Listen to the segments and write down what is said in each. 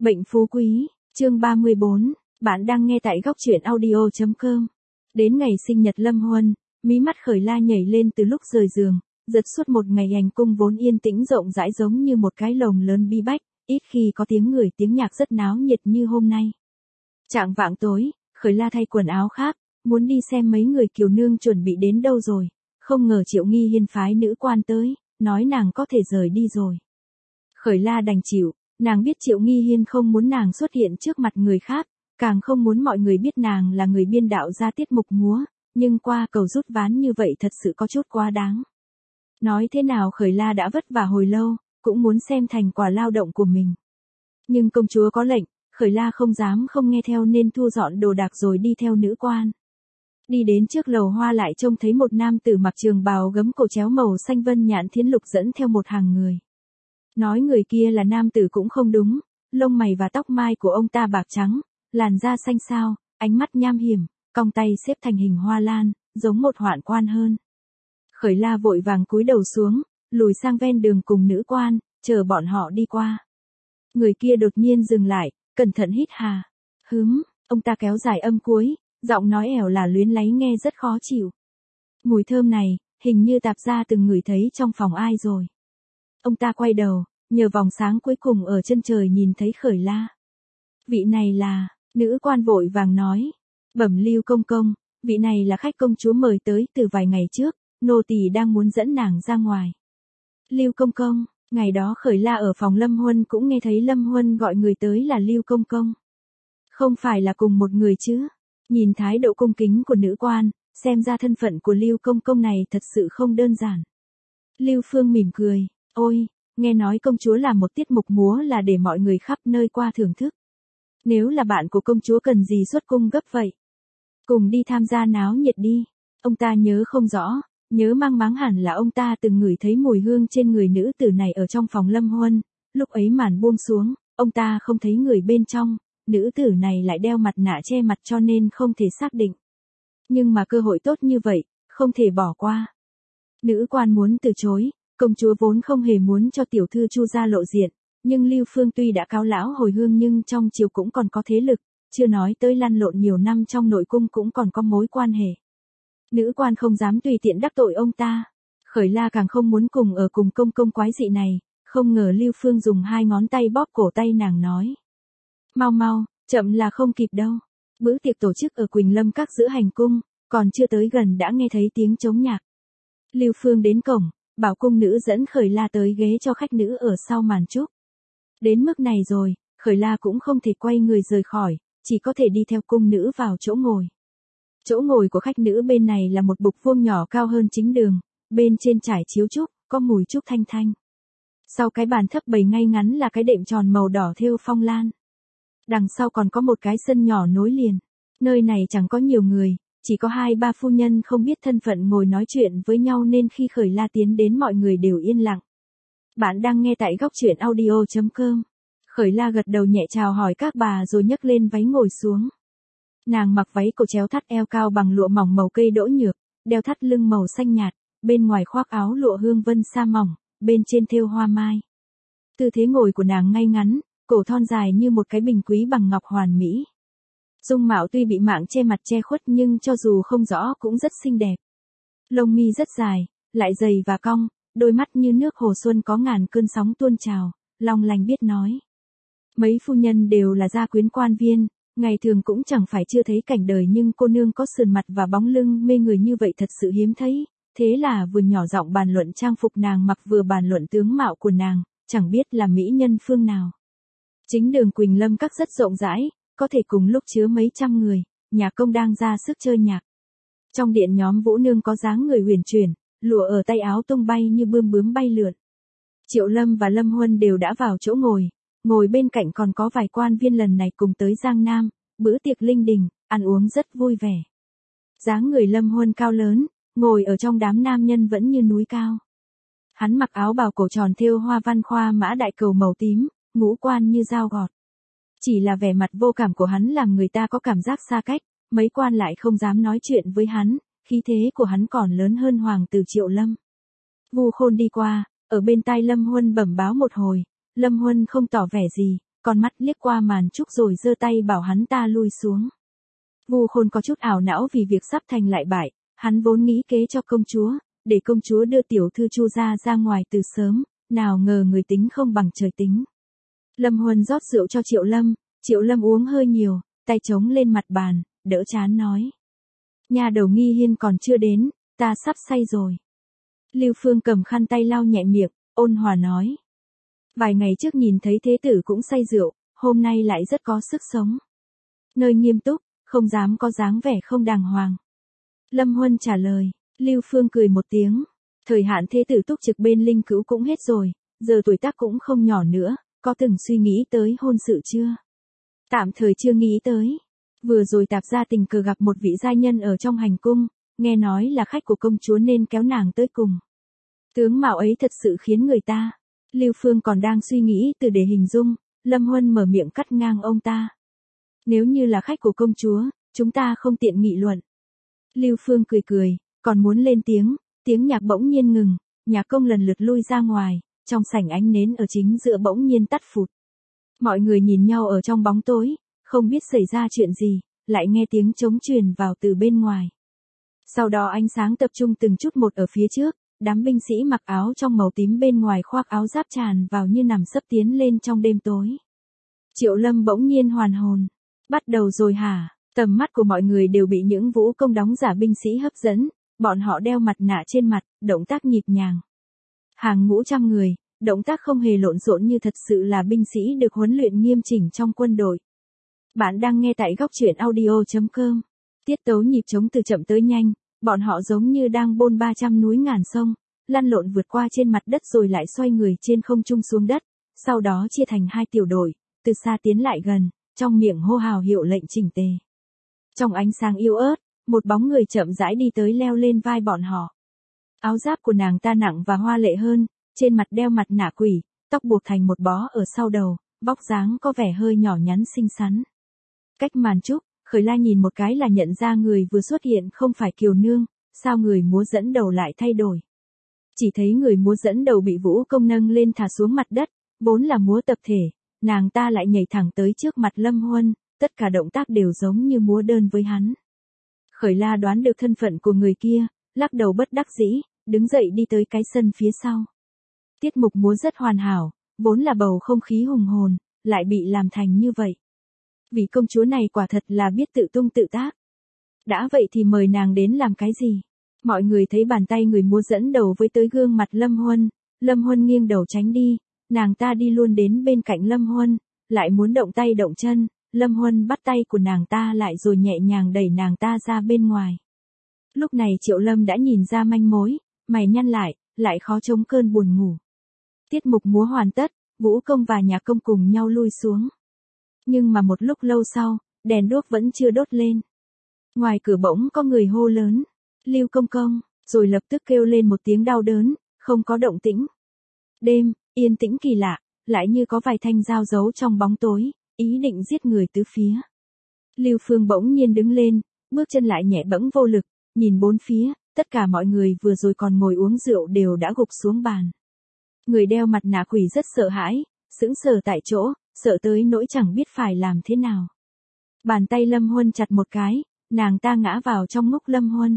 Bệnh phú quý, chương 34, bạn đang nghe tại góc truyện audio.com. Đến ngày sinh nhật Lâm Huân, mí mắt Khởi La nhảy lên từ lúc rời giường, giật suốt một ngày hành cung vốn yên tĩnh rộng rãi giống như một cái lồng lớn bí bách, ít khi có tiếng người tiếng nhạc rất náo nhiệt như hôm nay. Chạng vạng tối, Khởi La thay quần áo khác, muốn đi xem mấy người kiều nương chuẩn bị đến đâu rồi, không ngờ Triệu Nghi Hiên phái nữ quan tới, nói nàng có thể rời đi rồi. Khởi La đành chịu. Nàng biết Triệu Nghi Hiên không muốn nàng xuất hiện trước mặt người khác, càng không muốn mọi người biết nàng là người biên đạo ra tiết mục múa, nhưng qua cầu rút ván như vậy thật sự có chút quá đáng. Nói thế nào Khởi La đã vất vả hồi lâu, cũng muốn xem thành quả lao động của mình. Nhưng công chúa có lệnh, Khởi La không dám không nghe theo nên thu dọn đồ đạc rồi đi theo nữ quan. Đi đến trước lầu hoa lại trông thấy một nam tử mặc trường bào gấm cổ chéo màu xanh vân nhạn thiến lục dẫn theo một hàng người. Nói người kia là nam tử cũng không đúng, lông mày và tóc mai của ông ta bạc trắng, làn da xanh xao, ánh mắt nham hiểm, cong tay xếp thành hình hoa lan, giống một hoạn quan hơn. Khởi La vội vàng cúi đầu xuống, lùi sang ven đường cùng nữ quan, chờ bọn họ đi qua. Người kia đột nhiên dừng lại, cẩn thận hít hà. Ông ta kéo dài âm cuối, giọng nói ẻo là luyến láy nghe rất khó chịu. Mùi thơm này, hình như tạp gia từng ngửi thấy trong phòng ai rồi. Ông ta quay đầu, nhờ vòng sáng cuối cùng ở chân trời nhìn thấy Khởi La. Vị này là, nữ quan vội vàng nói. Bẩm Lưu công công, vị này là khách công chúa mời tới từ vài ngày trước, nô tỳ đang muốn dẫn nàng ra ngoài. Lưu công công, ngày đó Khởi La ở phòng Lâm Huân cũng nghe thấy Lâm Huân gọi người tới là Lưu công công. Không phải là cùng một người chứ? Nhìn thái độ cung kính của nữ quan, xem ra thân phận của Lưu công công này thật sự không đơn giản. Lưu Phương mỉm cười. Ôi, nghe nói công chúa làm một tiết mục múa là để mọi người khắp nơi qua thưởng thức. Nếu là bạn của công chúa cần gì xuất cung gấp vậy? Cùng đi tham gia náo nhiệt đi. Ông ta nhớ không rõ, nhớ mang máng hẳn là ông ta từng ngửi thấy mùi hương trên người nữ tử này ở trong phòng Lâm Huân. Lúc ấy màn buông xuống, ông ta không thấy người bên trong, nữ tử này lại đeo mặt nạ che mặt cho nên không thể xác định. Nhưng mà cơ hội tốt như vậy, không thể bỏ qua. Nữ quan muốn từ chối. Công chúa vốn không hề muốn cho tiểu thư Chu gia lộ diện, nhưng Lưu Phương tuy đã cáo lão hồi hương nhưng trong triều cũng còn có thế lực, chưa nói tới lăn lộn nhiều năm trong nội cung cũng còn có mối quan hệ. Nữ quan không dám tùy tiện đắc tội ông ta. Khởi La càng không muốn cùng ở cùng công công quái dị này, không ngờ Lưu Phương dùng hai ngón tay bóp cổ tay nàng nói. Mau mau, chậm là không kịp đâu. Bữa tiệc tổ chức ở Quỳnh Lâm các giữa hành cung, còn chưa tới gần đã nghe thấy tiếng trống nhạc. Lưu Phương đến cổng. Bảo cung nữ dẫn Khởi La tới ghế cho khách nữ ở sau màn trúc. Đến mức này rồi, Khởi La cũng không thể quay người rời khỏi, chỉ có thể đi theo cung nữ vào chỗ ngồi. Chỗ ngồi của khách nữ bên này là một bục vuông nhỏ cao hơn chính đường, bên trên trải chiếu trúc, có mùi trúc thanh thanh. Sau cái bàn thấp bày ngay ngắn là cái đệm tròn màu đỏ thêu phong lan. Đằng sau còn có một cái sân nhỏ nối liền. Nơi này chẳng có nhiều người. Chỉ có 2-3 phu nhân không biết thân phận ngồi nói chuyện với nhau nên khi Khởi La tiến đến mọi người đều yên lặng. Bạn đang nghe tại góc truyện audio.com. Khởi La gật đầu nhẹ chào hỏi các bà rồi nhấc lên váy ngồi xuống. Nàng mặc váy cổ chéo thắt eo cao bằng lụa mỏng màu cây đỗ nhược, đeo thắt lưng màu xanh nhạt, bên ngoài khoác áo lụa hương vân sa mỏng, bên trên thêu hoa mai. Tư thế ngồi của nàng ngay ngắn, cổ thon dài như một cái bình quý bằng ngọc hoàn mỹ. Dung mạo tuy bị mạng che mặt che khuất nhưng cho dù không rõ cũng rất xinh đẹp. Lông mi rất dài, lại dày và cong, đôi mắt như nước hồ xuân có ngàn cơn sóng tuôn trào, long lanh biết nói. Mấy phu nhân đều là gia quyến quan viên, ngày thường cũng chẳng phải chưa thấy cảnh đời nhưng cô nương có sườn mặt và bóng lưng mê người như vậy thật sự hiếm thấy, thế là vừa nhỏ giọng bàn luận trang phục nàng mặc vừa bàn luận tướng mạo của nàng, chẳng biết là mỹ nhân phương nào. Chính đường Quỳnh Lâm các rất rộng rãi. Có thể cùng lúc chứa mấy trăm người, nhà công đang ra sức chơi nhạc. Trong điện nhóm vũ nương có dáng người huyền chuyển, lụa ở tay áo tung bay như bươm bướm bay lượn. Triệu Lâm và Lâm Huân đều đã vào chỗ ngồi bên cạnh còn có vài quan viên lần này cùng tới Giang Nam, bữa tiệc linh đình, ăn uống rất vui vẻ. Dáng người Lâm Huân cao lớn, ngồi ở trong đám nam nhân vẫn như núi cao. Hắn mặc áo bào cổ tròn thêu hoa văn khoa mã đại cầu màu tím, ngũ quan như dao gọt. Chỉ là vẻ mặt vô cảm của hắn làm người ta có cảm giác xa cách, mấy quan lại không dám nói chuyện với hắn, khí thế của hắn còn lớn hơn hoàng tử Triệu Lâm. Vu Khôn đi qua, ở bên tai Lâm Huân bẩm báo một hồi, Lâm Huân không tỏ vẻ gì, con mắt liếc qua màn trúc rồi giơ tay bảo hắn ta lui xuống. Vu Khôn có chút ảo não vì việc sắp thành lại bại, hắn vốn nghĩ kế cho công chúa, để công chúa đưa tiểu thư Chu gia ra ngoài từ sớm, nào ngờ người tính không bằng trời tính. Lâm Huân rót rượu cho Triệu Lâm uống hơi nhiều, tay chống lên mặt bàn, đỡ chán nói. Nhà đầu Nghi Hiên còn chưa đến, ta sắp say rồi. Lưu Phương cầm khăn tay lau nhẹ miệng, ôn hòa nói. Vài ngày trước nhìn thấy thế tử cũng say rượu, hôm nay lại rất có sức sống. Nơi nghiêm túc, không dám có dáng vẻ không đàng hoàng. Lâm Huân trả lời, Lưu Phương cười một tiếng. Thời hạn thế tử túc trực bên Linh Cữu cũng hết rồi, giờ tuổi tác cũng không nhỏ nữa, có từng suy nghĩ tới hôn sự chưa? Tạm thời chưa nghĩ tới. Vừa rồi Tạp gia tình cờ gặp một vị giai nhân ở trong hành cung, nghe nói là khách của công chúa nên kéo nàng tới cùng. Tướng mạo ấy thật sự khiến người ta. Lưu Phương còn đang suy nghĩ từ để hình dung, Lâm Huân mở miệng cắt ngang ông ta. Nếu như là khách của công chúa, chúng ta không tiện nghị luận. Lưu Phương cười, còn muốn lên tiếng nhạc bỗng nhiên ngừng, nhạc công lần lượt lui ra ngoài, trong sảnh ánh nến ở chính giữa bỗng nhiên tắt phụt. Mọi người nhìn nhau ở trong bóng tối, không biết xảy ra chuyện gì, lại nghe tiếng trống truyền vào từ bên ngoài. Sau đó ánh sáng tập trung từng chút một ở phía trước, đám binh sĩ mặc áo trong màu tím bên ngoài khoác áo giáp tràn vào như nằm sấp tiến lên trong đêm tối. Triệu Lâm bỗng nhiên hoàn hồn. Bắt đầu rồi hả? Tầm mắt của mọi người đều bị những vũ công đóng giả binh sĩ hấp dẫn, bọn họ đeo mặt nạ trên mặt, động tác nhịp nhàng. Hàng ngũ trăm người, động tác không hề lộn xộn như thật sự là binh sĩ được huấn luyện nghiêm chỉnh trong quân đội. Bạn đang nghe tại góc truyện audio.com. Tiết tấu nhịp trống từ chậm tới nhanh, bọn họ giống như đang bôn 300 núi ngàn sông, lăn lộn vượt qua trên mặt đất rồi lại xoay người trên không trung xuống đất, sau đó chia thành hai tiểu đội, từ xa tiến lại gần, trong miệng hô hào hiệu lệnh chỉnh tề. Trong ánh sáng yếu ớt, một bóng người chậm rãi đi tới leo lên vai bọn họ. Áo giáp của nàng ta nặng và hoa lệ hơn, trên mặt đeo mặt nạ quỷ, tóc buộc thành một bó ở sau đầu, vóc dáng có vẻ hơi nhỏ nhắn xinh xắn. Cách màn trúc, Khởi La nhìn một cái là nhận ra người vừa xuất hiện không phải Kiều Nương, sao người múa dẫn đầu lại thay đổi. Chỉ thấy người múa dẫn đầu bị Vũ Công nâng lên thả xuống mặt đất, vốn là múa tập thể, nàng ta lại nhảy thẳng tới trước mặt Lâm Huân, tất cả động tác đều giống như múa đơn với hắn. Khởi La đoán được thân phận của người kia, lắc đầu bất đắc dĩ, đứng dậy đi tới cái sân phía sau. Tiết mục múa rất hoàn hảo, vốn là bầu không khí hùng hồn, lại bị làm thành như vậy. Vị công chúa này quả thật là biết tự tung tự tác. Đã vậy thì mời nàng đến làm cái gì? Mọi người thấy bàn tay người múa dẫn đầu với tới gương mặt Lâm Huân nghiêng đầu tránh đi, nàng ta đi luôn đến bên cạnh Lâm Huân, lại muốn động tay động chân, Lâm Huân bắt tay của nàng ta lại rồi nhẹ nhàng đẩy nàng ta ra bên ngoài. Lúc này Triệu Lâm đã nhìn ra manh mối, mày nhăn lại khó chống cơn buồn ngủ. Tiết mục múa hoàn tất, Vũ Công và Nhạc Công cùng nhau lui xuống. Nhưng mà một lúc lâu sau, đèn đuốc vẫn chưa đốt lên. Ngoài cửa bỗng có người hô lớn, Lưu Công Công, rồi lập tức kêu lên một tiếng đau đớn, không có động tĩnh. Đêm, yên tĩnh kỳ lạ, lại như có vài thanh dao giấu trong bóng tối, ý định giết người tứ phía. Lưu Phương bỗng nhiên đứng lên, bước chân lại nhẹ bẫng vô lực, nhìn bốn phía, tất cả mọi người vừa rồi còn ngồi uống rượu đều đã gục xuống bàn. Người đeo mặt nạ quỷ rất sợ hãi, sững sờ tại chỗ, sợ tới nỗi chẳng biết phải làm thế nào. Bàn tay Lâm Huân chặt một cái, nàng ta ngã vào trong ngốc Lâm Huân.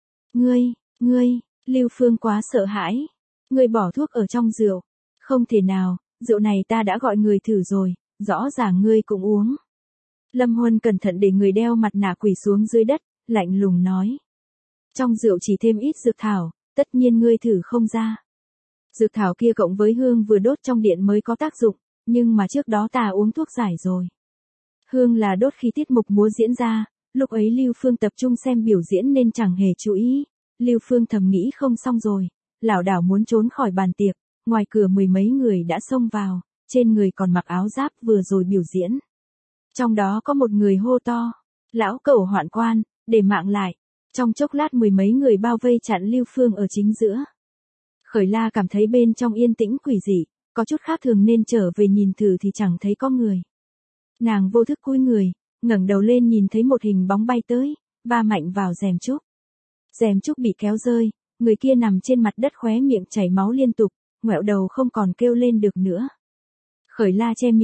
Ngươi, Lưu Phương quá sợ hãi. Ngươi bỏ thuốc ở trong rượu. Không thể nào, rượu này ta đã gọi người thử rồi, rõ ràng ngươi cũng uống. Lâm Huân cẩn thận để người đeo mặt nạ quỷ xuống dưới đất, lạnh lùng nói. Trong rượu chỉ thêm ít dược thảo, tất nhiên ngươi thử không ra. Dược thảo kia cộng với hương vừa đốt trong điện mới có tác dụng, nhưng mà trước đó ta uống thuốc giải rồi. Hương là đốt khi tiết mục múa diễn ra, lúc ấy Lưu Phương tập trung xem biểu diễn nên chẳng hề chú ý. Lưu Phương thầm nghĩ không xong rồi, lảo đảo muốn trốn khỏi bàn tiệc, ngoài cửa mười mấy người đã xông vào, trên người còn mặc áo giáp vừa rồi biểu diễn. Trong đó có một người hô to, lão cẩu hoạn quan, để mạng lại. Trong chốc lát mười mấy người bao vây chặn Lưu Phương ở chính giữa. Khởi La cảm thấy bên trong yên tĩnh quỷ dị, có chút khác thường nên trở về nhìn thử thì chẳng thấy có người. Nàng vô thức cúi người, ngẩng đầu lên nhìn thấy một hình bóng bay tới, va mạnh vào rèm trúc. Rèm trúc bị kéo rơi, người kia nằm trên mặt đất khóe miệng chảy máu liên tục, ngoẹo đầu không còn kêu lên được nữa. Khởi La che miệng,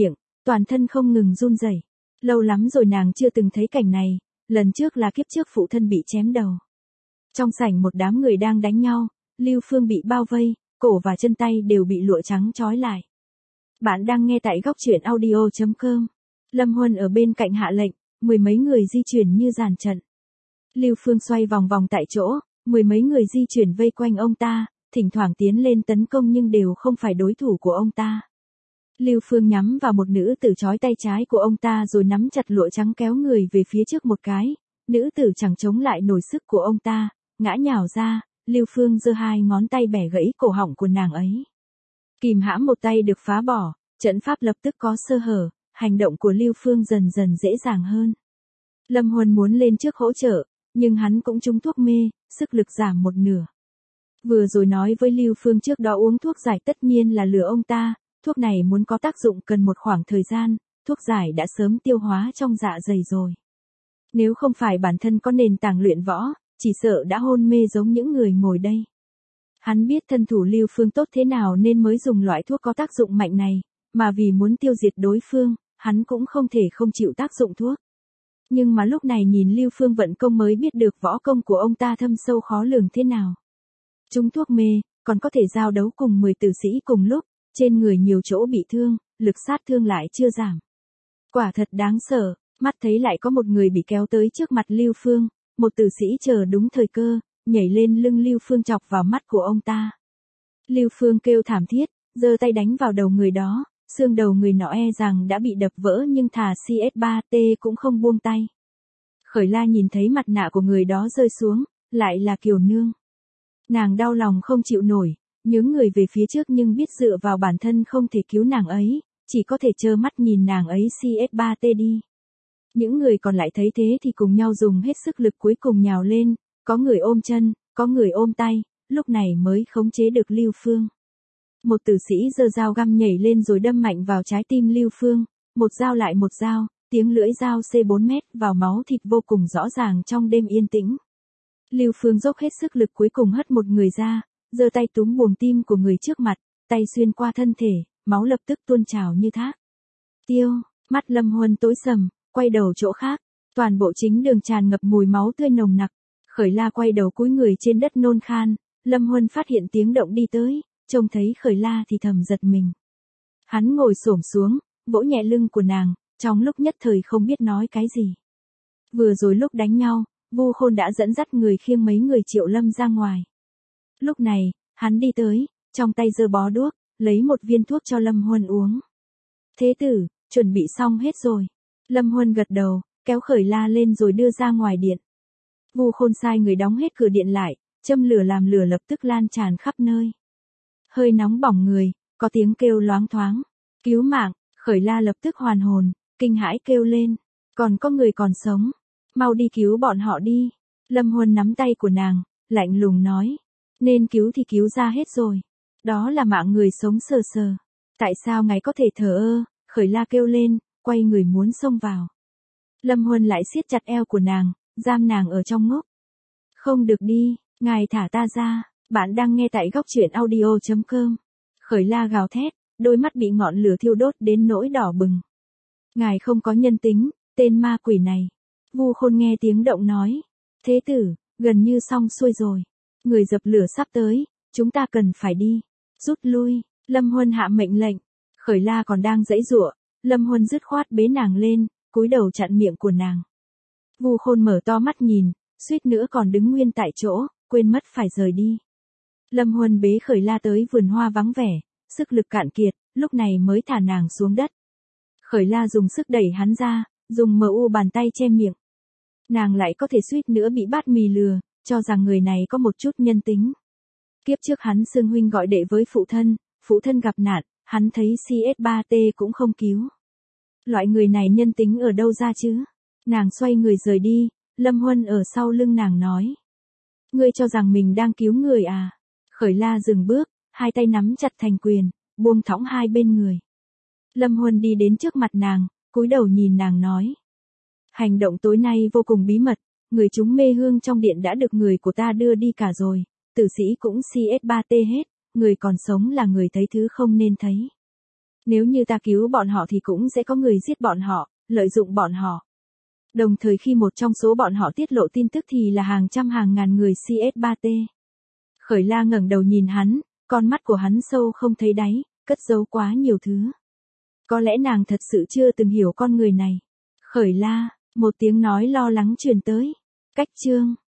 toàn thân không ngừng run rẩy. Lâu lắm rồi nàng chưa từng thấy cảnh này, lần trước là kiếp trước phụ thân bị chém đầu. Trong sảnh một đám người đang đánh nhau, Lưu Phương bị bao vây, cổ và chân tay đều bị lụa trắng trói lại. Bạn đang nghe tại góc truyện audio.com. Lâm Huân ở bên cạnh hạ lệnh, mười mấy người di chuyển như dàn trận. Lưu Phương xoay vòng vòng tại chỗ, mười mấy người di chuyển vây quanh ông ta, thỉnh thoảng tiến lên tấn công nhưng đều không phải đối thủ của ông ta. Lưu Phương nhắm vào một nữ tử trói tay trái của ông ta rồi nắm chặt lụa trắng kéo người về phía trước một cái, nữ tử chẳng chống lại nổi sức của ông ta, ngã nhào ra, Lưu Phương giơ hai ngón tay bẻ gãy cổ họng của nàng ấy. Kìm hãm một tay được phá bỏ, trận pháp lập tức có sơ hở, hành động của Lưu Phương dần dần dễ dàng hơn. Lâm Huân muốn lên trước hỗ trợ, nhưng hắn cũng trúng thuốc mê, sức lực giảm một nửa. Vừa rồi nói với Lưu Phương trước đó uống thuốc giải tất nhiên là lừa ông ta, thuốc này muốn có tác dụng cần một khoảng thời gian, thuốc giải đã sớm tiêu hóa trong dạ dày rồi. Nếu không phải bản thân có nền tảng luyện võ, chỉ sợ đã hôn mê giống những người ngồi đây. Hắn biết thân thủ Lưu Phương tốt thế nào nên mới dùng loại thuốc có tác dụng mạnh này, mà vì muốn tiêu diệt đối phương, hắn cũng không thể không chịu tác dụng thuốc. Nhưng mà lúc này nhìn Lưu Phương vận công mới biết được võ công của ông ta thâm sâu khó lường thế nào. Trúng thuốc mê, còn có thể giao đấu cùng 10 tử sĩ cùng lúc, trên người nhiều chỗ bị thương, lực sát thương lại chưa giảm. Quả thật đáng sợ, mắt thấy lại có một người bị kéo tới trước mặt Lưu Phương, một tử sĩ chờ đúng thời cơ, nhảy lên lưng Lưu Phương chọc vào mắt của ông ta. Lưu Phương kêu thảm thiết, giơ tay đánh vào đầu người đó, xương đầu người nọ e rằng đã bị đập vỡ nhưng thà CS3T cũng không buông tay. Khởi La nhìn thấy mặt nạ của người đó rơi xuống, lại là Kiều Nương. Nàng đau lòng không chịu nổi, nhướng người về phía trước nhưng biết dựa vào bản thân không thể cứu nàng ấy, chỉ có thể trơ mắt nhìn nàng ấy CS3T đi. Những người còn lại thấy thế thì cùng nhau dùng hết sức lực cuối cùng nhào lên, có người ôm chân, có người ôm tay, lúc này mới khống chế được Lưu Phương. Một tử sĩ giơ dao găm nhảy lên rồi đâm mạnh vào trái tim Lưu Phương, một dao lại một dao, tiếng lưỡi dao C4 mét vào máu thịt vô cùng rõ ràng trong đêm yên tĩnh. Lưu Phương dốc hết sức lực cuối cùng hất một người ra, giơ tay túm buồng tim của người trước mặt, tay xuyên qua thân thể, máu lập tức tuôn trào như thác. Tiêu, mắt Lâm Huân tối sầm, quay đầu chỗ khác, toàn bộ chính đường tràn ngập mùi máu tươi nồng nặc. Khởi La quay đầu cúi người trên đất nôn khan, Lâm Huân phát hiện tiếng động đi tới, trông thấy Khởi La thì thầm giật mình. Hắn ngồi xổm xuống, vỗ nhẹ lưng của nàng, trong lúc nhất thời không biết nói cái gì. Vừa rồi lúc đánh nhau, Vu Khôn đã dẫn dắt người khiêng mấy người Triệu Lâm ra ngoài. Lúc này, hắn đi tới, trong tay giơ bó đuốc, lấy một viên thuốc cho Lâm Huân uống. Thế tử, chuẩn bị xong hết rồi. Lâm Huân gật đầu, kéo Khởi La lên rồi đưa ra ngoài điện. Vu Khôn sai người đóng hết cửa điện lại, châm lửa làm lửa lập tức lan tràn khắp nơi. Hơi nóng bỏng người, có tiếng kêu loáng thoáng. Cứu mạng, Khởi La lập tức hoàn hồn, kinh hãi kêu lên. Còn có người còn sống. Mau đi cứu bọn họ đi. Lâm Huân nắm tay của nàng, lạnh lùng nói. Nên cứu thì cứu ra hết rồi. Đó là mạng người sống sờ sờ. Tại sao ngài có thể thờ ơ? Khởi La kêu lên, quay người muốn xông vào. Lâm Huân lại siết chặt eo của nàng, giam nàng ở trong ngốc. Không được đi, ngài thả ta ra. Bạn đang nghe tại góc truyện audio.com. Khởi La gào thét, đôi mắt bị ngọn lửa thiêu đốt đến nỗi đỏ bừng. Ngài không có nhân tính, tên ma quỷ này. Vu Khôn nghe tiếng động nói. Thế tử, gần như xong xuôi rồi. Người dập lửa sắp tới, chúng ta cần phải đi. Rút lui, Lâm Huân hạ mệnh lệnh. Khởi La còn đang giãy giụa, Lâm Huân dứt khoát bế nàng lên, cúi đầu chặn miệng của nàng. Vu Khôn mở to mắt nhìn, suýt nữa còn đứng nguyên tại chỗ, quên mất phải rời đi. Lâm Huân bế Khởi La tới vườn hoa vắng vẻ, sức lực cạn kiệt, lúc này mới thả nàng xuống đất. Khởi La dùng sức đẩy hắn ra, dùng bàn tay che miệng. Nàng lại có thể suýt nữa bị bát mì lừa, cho rằng người này có một chút nhân tính. Kiếp trước hắn xưng huynh gọi đệ với phụ thân gặp nạn, hắn thấy CS3T cũng không cứu. Loại người này nhân tính ở đâu ra chứ? Nàng xoay người rời đi, Lâm Huân ở sau lưng nàng nói. Ngươi cho rằng mình đang cứu người à? Khởi La dừng bước, hai tay nắm chặt thành quyền, buông thõng hai bên người. Lâm Huân đi đến trước mặt nàng, cúi đầu nhìn nàng nói. Hành động tối nay vô cùng bí mật, người chúng mê hương trong điện đã được người của ta đưa đi cả rồi, tử sĩ cũng CS3T hết, người còn sống là người thấy thứ không nên thấy. Nếu như ta cứu bọn họ thì cũng sẽ có người giết bọn họ, lợi dụng bọn họ. Đồng thời khi một trong số bọn họ tiết lộ tin tức thì là hàng trăm hàng ngàn người CS3T. Khởi La ngẩng đầu nhìn hắn, con mắt của hắn sâu không thấy đáy, cất giấu quá nhiều thứ. Có lẽ nàng thật sự chưa từng hiểu con người này. Khởi La, một tiếng nói lo lắng truyền tới. Cách chương.